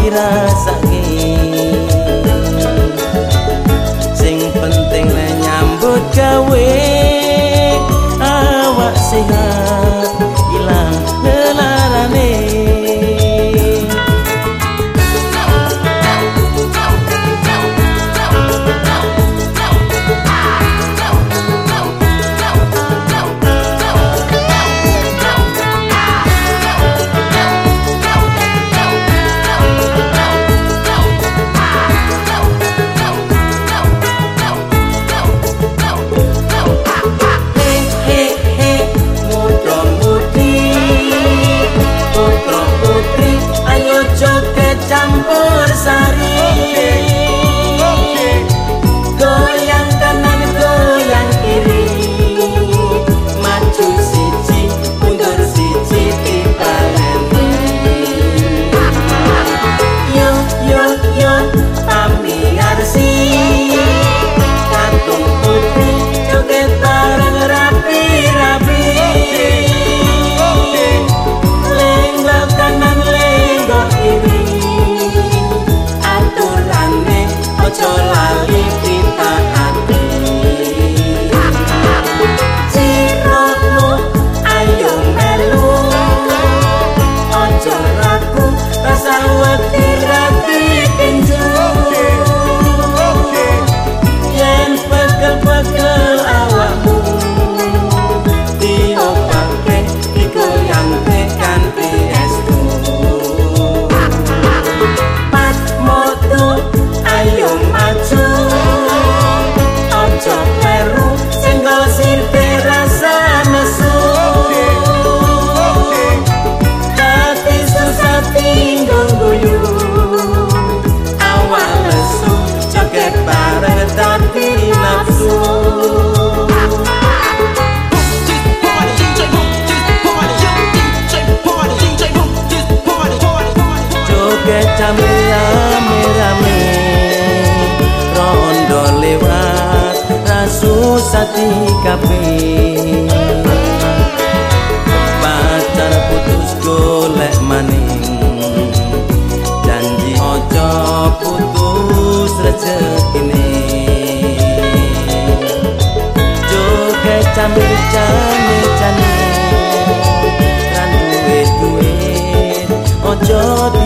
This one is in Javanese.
dirasake. Sing penting le nyambut gawe awak sehat ilang lelarane. Campur sari, goyang kanan goyang kiri, maju siji mundur siji dibaleni. Yo yo yo pamiarsi, katung putri joget bareng rapi-rapi. Lenggok kanan lenggok kiri, ojo lali ditaati. Jiromu ayo melu, ojo ragu rasa wedi rati tinju. Yen pegel-pegel awakmu diobake digoyangke kanthi estu. Pat moto ayo maju, ojo kleru senggol sirte rasa nesu. Hati susah tinggal guyu, awal lesu joget bareng dadi nafsu. Joget cambe rame-rame, rondo lewat rasusah kabeh. Pacar putus golek maning, janji ojo putus rezekine. Joget cambil jane-jane, ran duwe duit ojo